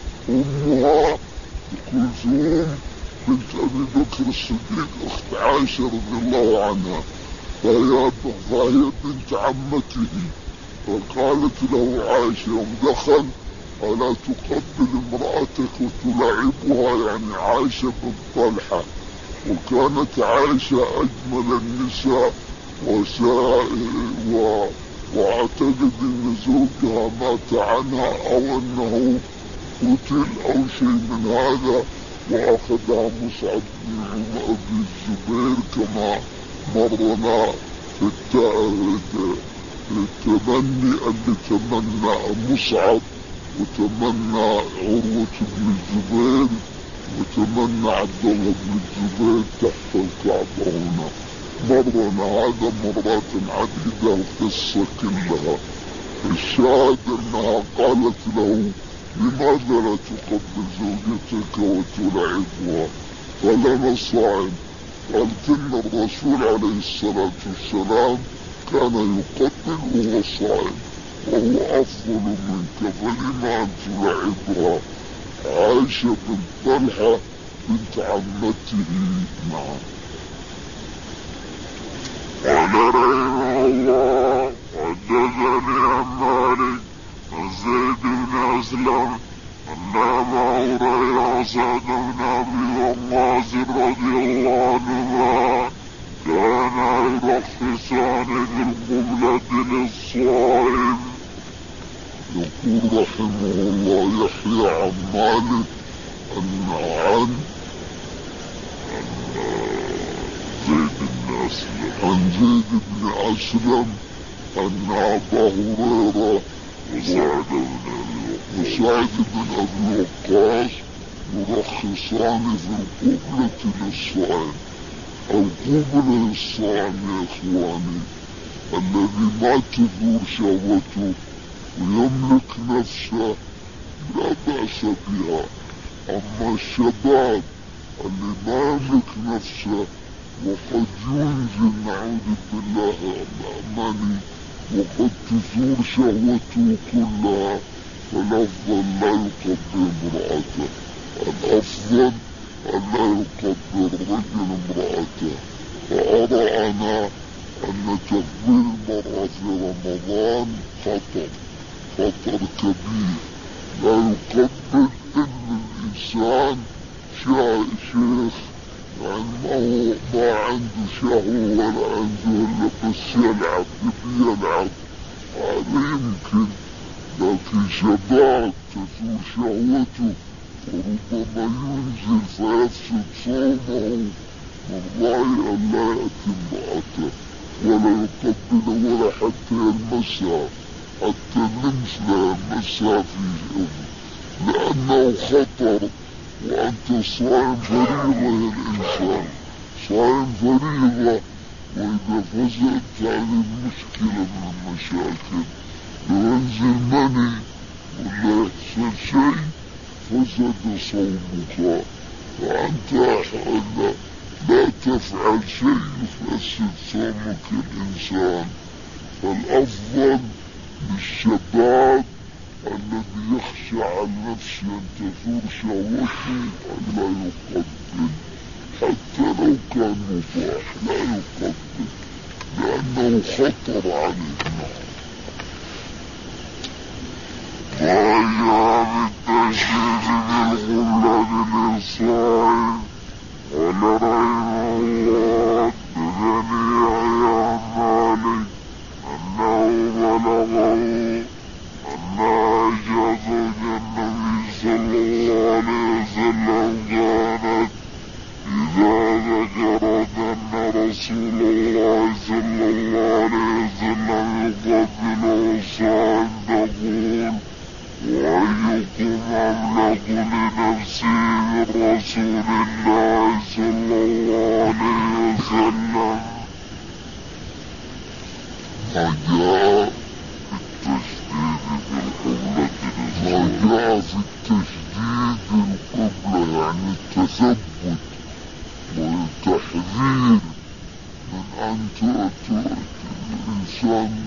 أمها كلثوم بنت أبي بكر الصديق أخت عائشة رضي الله عنها، فهي, فهي بنت عمته. فقالت له عائشة يوم دخل ألا تقبل امرأتك وتلاعبها، يعني عائشة بنت طلحة. وكانت عائشة أجمل النساء و... واعتقد ان زوجها مات عنها او انه قتل او شيء من هذا، واخذها مصعب بن الزبير كما مرنا في التمني اللي تمنى مصعب وتمنى عروة بن الزبير وتمنى عبد الله بن الزبير تحت الكعبة هنا. مرنا هذا مرات عديدة القصة كلها. الشاهد انها قالت له لماذا لا تقبل زوجتك وتلعبها؟ قال انا صائم. قالت ان الرسول عليه الصلاة والسلام كان يقبل وهو صائم وهو افضل منك، فلما ان تلعبها؟ عائشة بنت طلحة بنت عمته. نعم. قال رحمه الله حدثني عن مالك عن زيد بن أسلم أن أبا هريرة وسعد بن أبي وقاص رضي الله عنهما كانا يرخصان في القبلة للصائم. يقول رحمه الله يحيى عن مالك أن عن عن زيد بن أسلم أن أبا هريرة وسعد بن أبي وقاص يرخصان في القبلة للصائم. القبلة للصائم يا إخواني الذي ما تدور شهوته ويملك نفسه لا بأس بها. أما الشباب اللي ما يملك نفسه وقد ينزل نعوذ بالله الأماني وقد تزور شهوته كلها، فالأفضل لا يقبل امرأته. الأفضل أن لا يقبل الرجل امرأته. فأرى أنا أن تقبيل المرأة في رمضان خطر خطر كبير. لا يقبل إلا الإنسان شيخ يعني ما هو ما عنده شهوة ولا عنده إلا بس يلعب يبي يلعب، هذا يمكن. لكن شباب تزول شهوته وربما ينزل فيفسد صومه، من رأي أن لا يأتي امرأته ولا يقبل ولا حتى يلمسها، حتى اللمس لا يلمسها في لأنه خطر، وأنت صائم فريضة يا الإنسان، صائم فريضة، وإذا فزت هذه مشكلة من المشاكل، لو ينزل مني ولا يحصل شيء فسد صومك، فأنت لا, لا تفعل شيء يفسد صومك الإنسان. فالأفضل للشباب الذي يخشى عن نفسه أن تثور شهوته أن لا يقبل، حتى لو كان مباح لا يقبل، لأنه خطر عليه. وأيام التشريع بالغلة للصائم ولرحمه الله بجميع أعماله أنه بلغه أن عائشة زوج النبي صلى الله عليه وسلم كانت إذا ذكرت أن رسول الله صلى الله عليه وسلم يقبله الصائم تقول: وأيكم أملك لنفسه من رسول الله صلى الله عليه وسلم. فجاء في التشديد بالقبلة، يعني التثبت والتحذير من أن الإنسان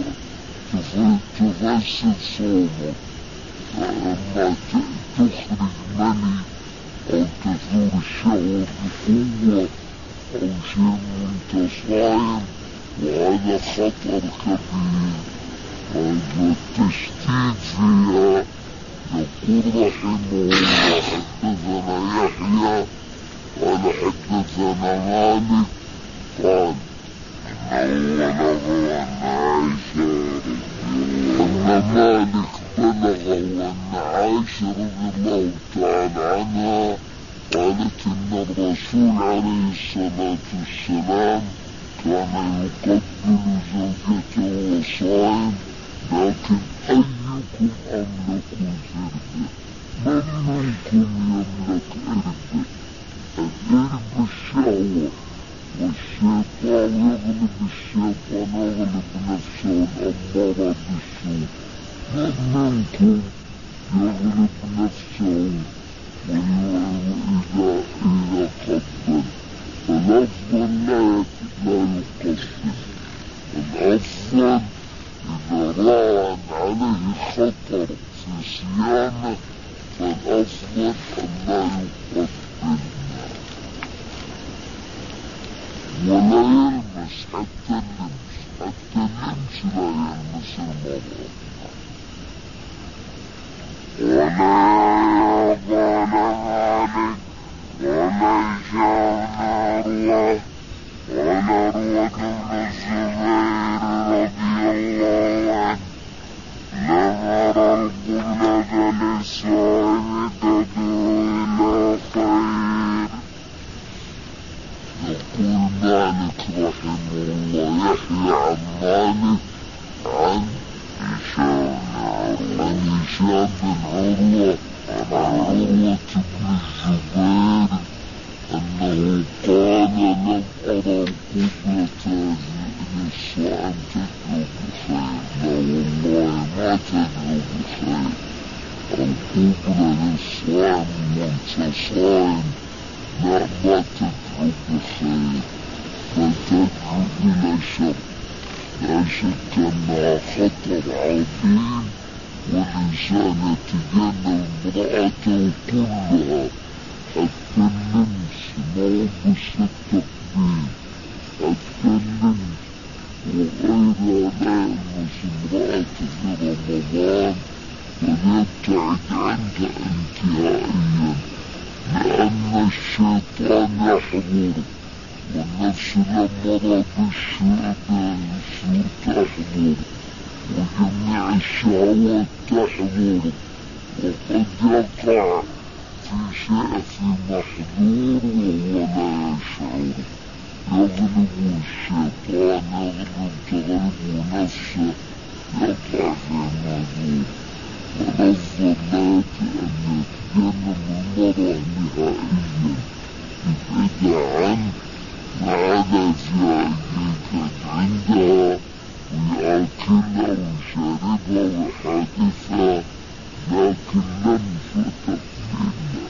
تفسد صومه، فلما تخرج مني أو تثور الشهوة بقوة أو شيء وأنت صائم، وهذا خطر كبير. والتشديد فيها يقول رحمه الله: حدثنا يحيى قال حدثنا مالك قال إنه بلغه أن عائشة أن مالك بلغه أن عائشة رضي الله تعالى عنها قالت إن الرسول عليه الصلاة والسلام كان يقبل زوجته وصائم، لكن أيكم أملك زربه؟ من منكم يملك إربه؟ الإرب الشهوة، والشيطان يغلب الشيطان يغلب نفسه الأمارة بالسوء. من منكم يغلب نفسه وإذا إذا قبل؟ فالأفضل لا يقبل، الأفضل إذا رأى عليه خطر في صيامه فالأفضل أن لا يقبل ولا يلمس حتى اللمس، حتى اللمس لا يلمس المرأة. ولا يقال مالك ولا شاء الله ولا روى بن الزبير رضي الله عنه: نظر القبلة للصائم تدعو إلى خير. يقول مالك رحمه الله يحيى عن مالك عن هشام عن هشام بن عروة عن عروة بن الزبير أنه قال: لم أرى القبلة للصائم تدعو بخير. لا والله ما تدعو بخير. القبلة للصائم وانت صائم لا ما تدعو بخير، بل تدعو إلى شر. لا شك أنها خطر عظيم، والإنسان يتجنب امرأته كلها حتى اللمس، ما بس التقبيل، حتى اللمس، وغيرها لا يلمس امرأته في رمضان، وليبتعد عنها انتهائيا، لأن الشيطان يحضر، والنفس الأمارة بالسوء تحضر، وجميع الشهوات تحضر، وقد يقع في شيء في محظور وهو لا يشعر. يغلب الشيطان، يغلب تغلب نفسه، يقع في محظور. من الظلات أن يتجنب المرء نهائيا يبعد عنه ما عدا في أي عندها ويأكلها ويشربها ويحادثها، لكن لمس تقبيلها.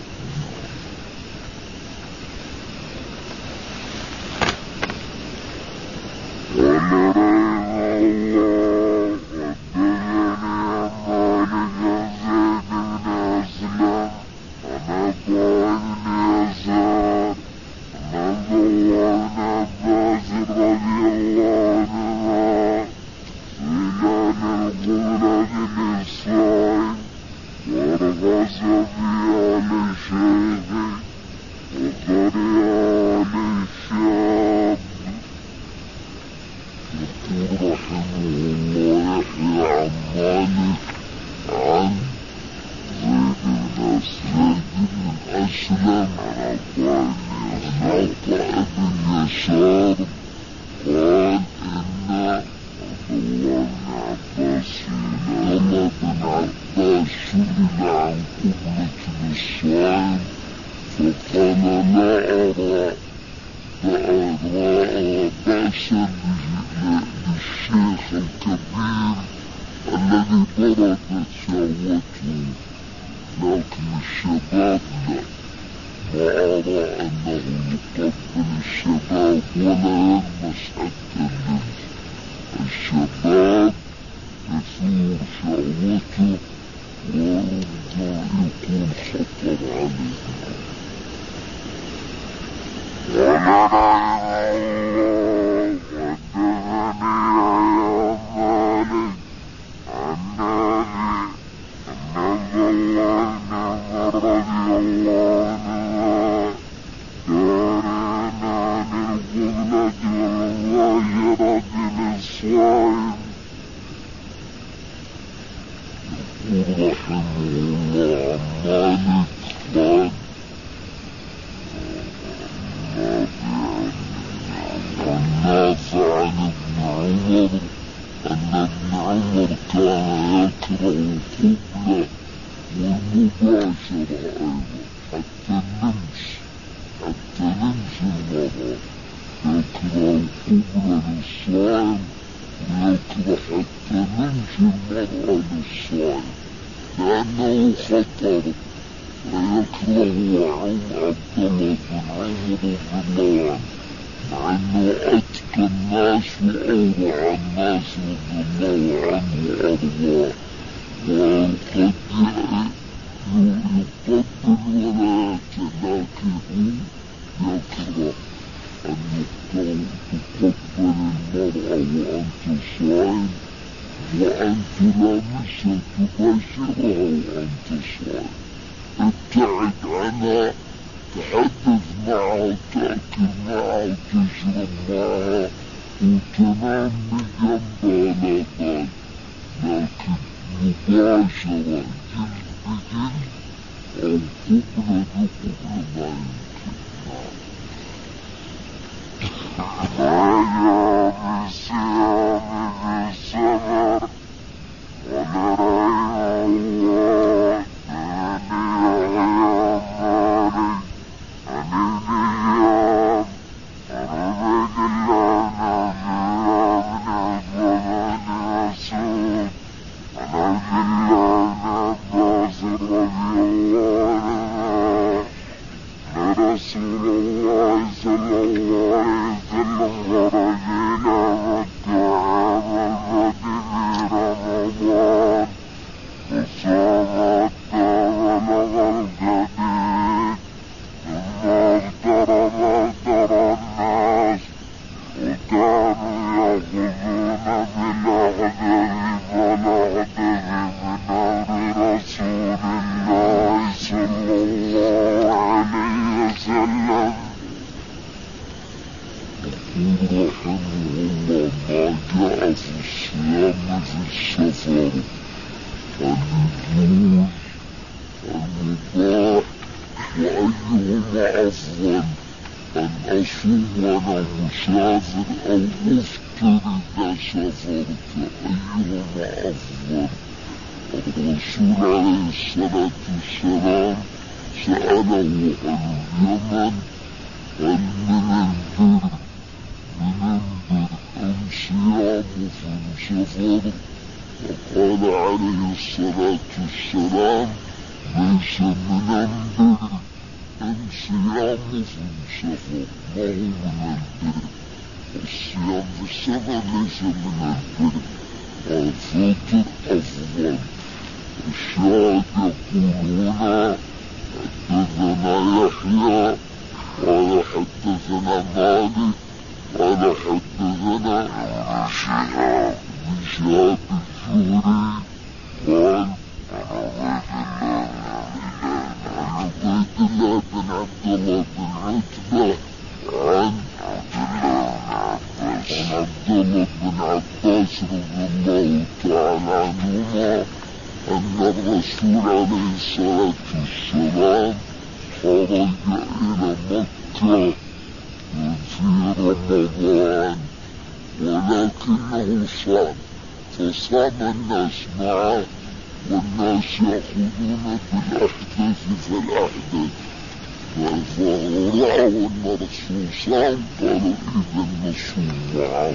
الرسول عليه الصلاة والسلام سأله أهل اليمن هل من البر من البر أم صيام في السفر؟ وقال عليه الصلاة والسلام ليس من البر أم صيام في السفر، ما هو من البر؟ الصيام في السفر ليس من البر، والفطر أفضل. الشاهد يقول هنا حدثنا يحيى قال حدثنا مالك قال حدثنا ابن شهاب بن شهاب الزهري قال عن عبيد الله بن عبد الله بن عتبة عن عبد الله بن عباس رضي الله تعالى عنهما أن الرسول عليه الصلاة والسلام خرج إلى مكة في رمضان ولكنه صام، فصام الناس معه والناس يأخذون بالأحداث فالأحداث، فرأوا أن الرسول صام قالوا إذا نصوم معه،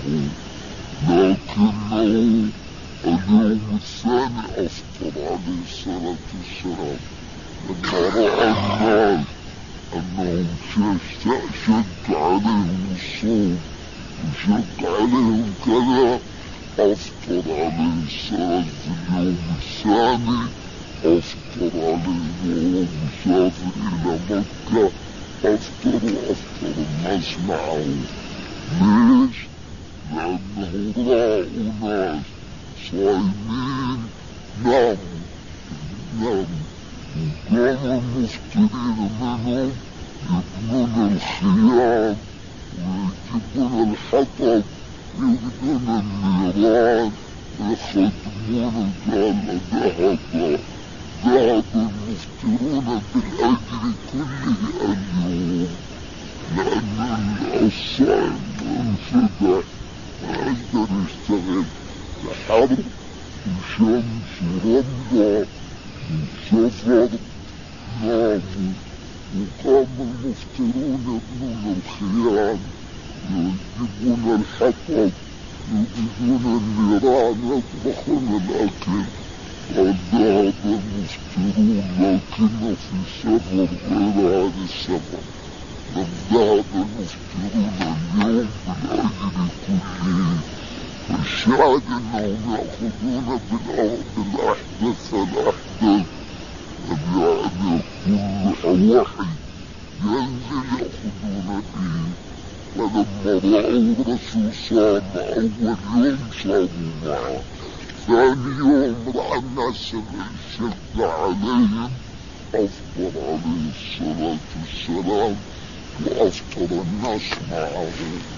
لكنه اليوم الثاني أفطر عليه الصلاة والسلام لما رأى الناس أنهم شد عليهم الصوم وشد عليهم كذا أفطر عليه الصلاة في اليوم الثاني، أفطر عليه وهو مسافر إلى مكة، أفطر وأفطر الناس معه. ليش؟ لأنه رأى ناس صايمين ناموا ناموا وكانوا المفطرين منهم يبنون الخيام ويجيبون الحطب ويبنون النيران ويخدمون قال ذهب ذهب المفطرون بالأجر كله اليوم، لأن الصائم انفتح ما يقدر يشتغل حرب وشمس ورمضة وسفر، ناموا وقام المفطرون يبنون الخيام يجيبون الحطب يجيبون النيران يطبخون الأكل. قد ذهب المفطرون لكن في السفر غير هذا السفر، قد ذهب المفطرون اليوم بالأجر كله. الشاهد انهم يأخذون بالأحدث الأحدث، يعني كل وحي ينزل يأخذون به. فلما رأوا الرسول صام أول يوم صاموا معه، ثاني يوم رأى الناس شد عليهم أفطر عليه الصلاة والسلام وأفطر الناس معه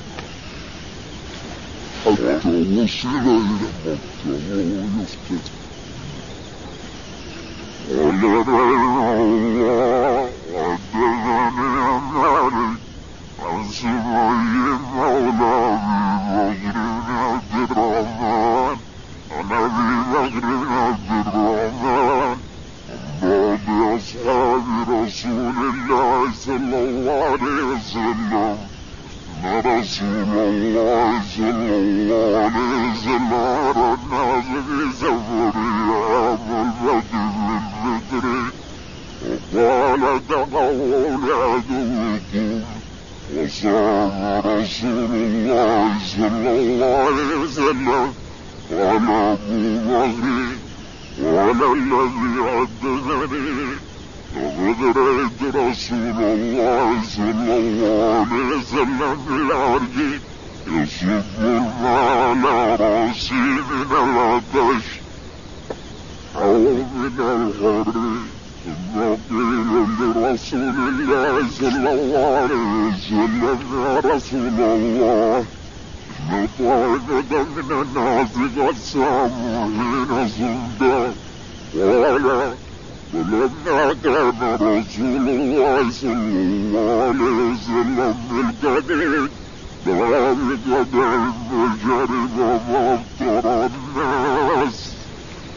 حتى وصل إلى مكة وهو يفطر. قال رحمه الله حدثني عن مالك عن سمي مولى أبي بكر بن عبد الرحمن عن أبي بكر بن عبد الرحمن عن بعض أصحاب رسول الله صلى الله عليه وسلم أن رسول الله صلى الله عليه وسلم أرى الناس في سفره عام الفجر بالفطر وقال تقووا لعدوكم، وصام رسول الله صلى الله عليه وسلم. قال أبو بكر وعلى الذي حدثني لقد رأيت رسول الله صلى الله عليه وسلم في العرج يصب الماء على رأسي من العطش أو من الحر. ثم قيل لرسول الله صلى الله عليه وسلم يا رسول الله إن طائفة من الناس قد صاموا حين صمت. قال فلما كان رسول الله صلى الله عليه وسلم بالقدير دعا بقدع فشرب وافطر الناس.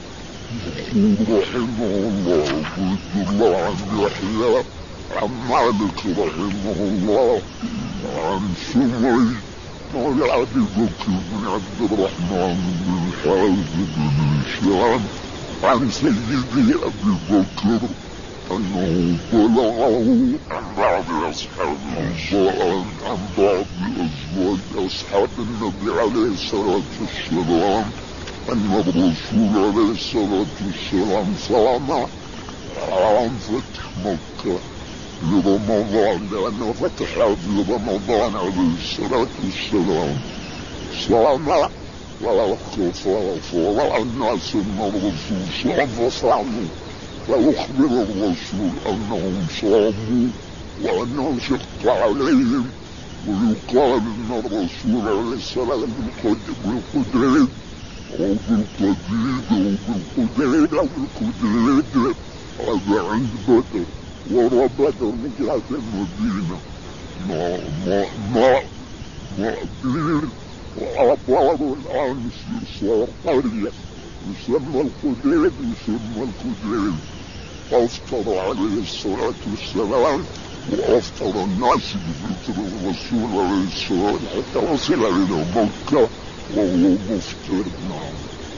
يقول رحمه الله عبد الله عن يحيى عن مالك رحمه الله عن سمي مولى أبي بكر بن عبد الرحمن بن الحارث بن هشام عن سيدي أبي بكر أنه بلغه عن بعض أصحاب الأنصار عن بعض أزواج أصحاب النبي عليه الصلاة والسلام أن الرسول عليه الصلاة والسلام صام عام فتح مكة لرمضان، لأنه فتح في رمضان عليه الصلاة والسلام صام ووقف ورأى الناس أن الرسول صام فصاموا، فأخبر الرسول أنهم صاموا وأنه شق عليهم، ويقال أن الرسول عليه السلام بالقدرين أو بالقديد أو بالقدرين أو بالقدرين هذا عند بدر، ورا بدر من جهة المدينة ما ما ما ما بير وعبار الآن صار قرية يسمى القدرين يسمى القدرين. أفطر عليه الصلاة والسلام وأفطر الناس بفطر الرسول عليه الصلاة حتى وصل إلى مكة وهو مفطر. نعم.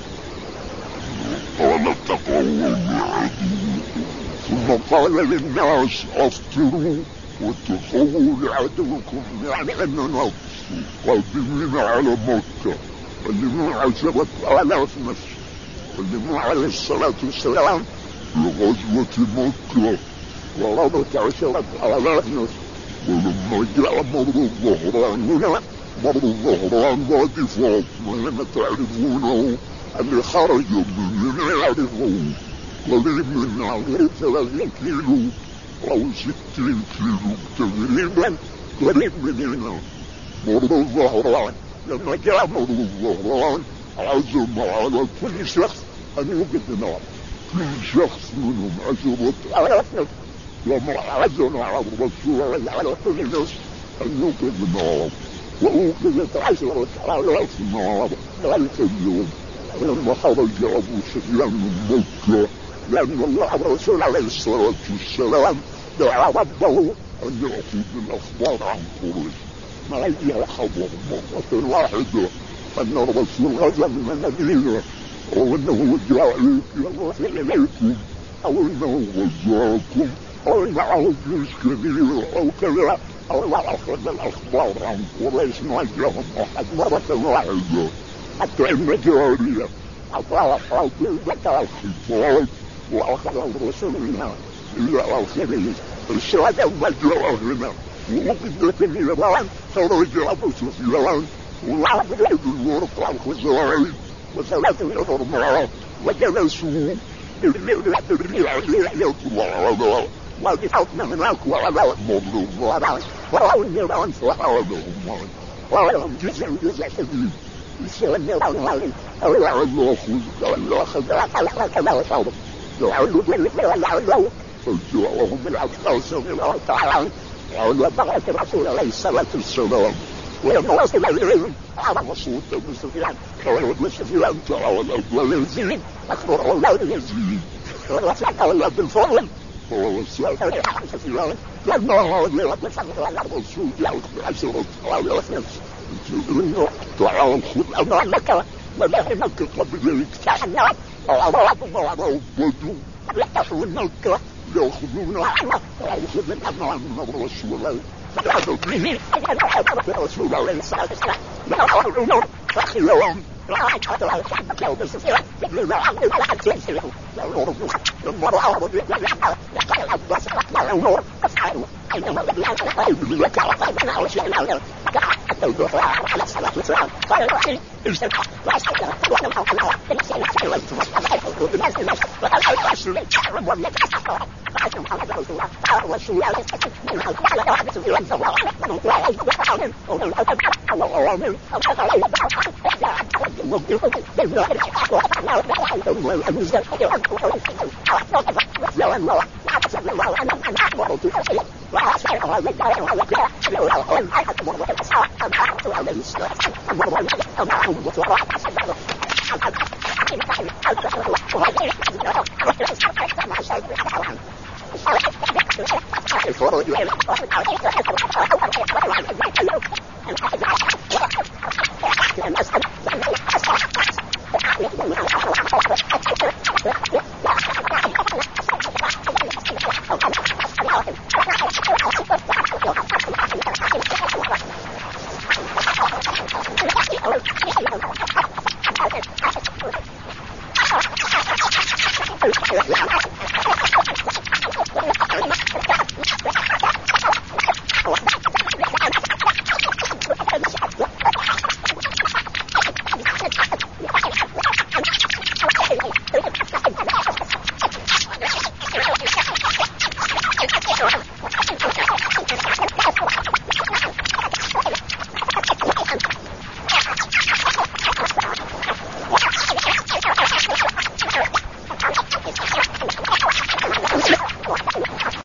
قال تقووا بعدوكم، ثم قال للناس أفطروا وتقووا لعدوكم، يعني أننا قادمين على مكة اللي من عشرة آلاف نفس، اللي من عليه الصلاة والسلام لغزوة مكة وربط عشرة آلاف نفس. ولما جاء مر الظهران هنا، مر الظهران وادي فاطمة لما تعرفونه اللي خرج من يعرفه قريب من غير ثلاثين كيلو أو ستين كيلو تقريبا قريب من هنا مر الظهران. لما جاء مر الظهران عزم على كل شخص أن يوجد نار، كل شخص منهم عشرة آلاف نفس. لما عزم على الرسول على كل نفس أن يوجد نار، وأوجدت عشرة آلاف نار ذلك اليوم. ولما خرج أبو سفيان من مكة، لأن الله الرسول عليه الصلاة والسلام دعا ربه أن يأخذ الأخبار عن قريش، ما يجي خبر مرة واحدة أن الرسول غزا من المدينة أو أنه جاء إليكم أو أنه غزاكم أو معه جيش كبير أو كذا، أو ما أخذ الأخبار عن قريش ما جاءهم أحد مرة واحدة. حتى إن جارية أطلع حاطين بكى الحفاظ وأخذ الرسول منها إلى آخره. الشهادة مجرى هنا وقدت النيران خرج أبو سفيان ووعد العيد الورق والخزاعي وثلاثة الأربعة وجلسوا يطلع وادي فاطمة هناك وعلى مر الظهران ورأوا النيران فحاولهم ورأهم جزء جزء شديد يسوى النيران هذه أو الله خذ الله خذ الله كما وصوب يعودوا بالله ويعودوا فجاءهم بالعباس من الله تعالى وعودوا بغية الرسول عليه الصلاة والسلام. ولما وصل إليهم عرف صوت أبو سفيان قال أبو سفيان تعالى الأول يزيد أخبر الله يزيد ورسلك الله بالفضل ورسلك الله سفيان لما هو يرد صدر على الرسول يأخذ عشرة آلاف نفس إنه تعالى خذ أمر مكة وما مكة قبل الاكتحنات وعرضوا وعرضوا بدو يحتفوا مكة يأخذون عنه ويأخذ من أمر من الرسول فقالوا به الرسول عليه الصلاة والسلام يأخذ الأمور فأخذهم راحت حتى لا يحبك له بالسفيرة لما عمل على حد ينسله لما رأى رجل يحبه لقال العباس أكبر الأمور فافعلوا أينما لم يعلم قلبي وكعرف أنا وشيئا حتى الدخول على الصلاة والسلام قال الوحيد ارسلها وأسألها وأنا محملها فنفسي نفسي والتمس وبناس الناس وقال الرسول يتحرم ويتحرم فأتى محمد رسول الله الرسول عليه الصلاة والسلام على واحدة في الوزن ومن طلع يجب وحاول ومن أتبع الله ومن أبحث عليه ومن بإذن الله وأفعنا وحيث والأمزل لو أن الله وعطسب الله عنه أن أحبه في الشيء وأسعر الله يدعي ويدعي لو لا أن أحد مرضى الأسعار أم أحد عليه الصلاة والسلام أمر الله أم أحد وراء الفروج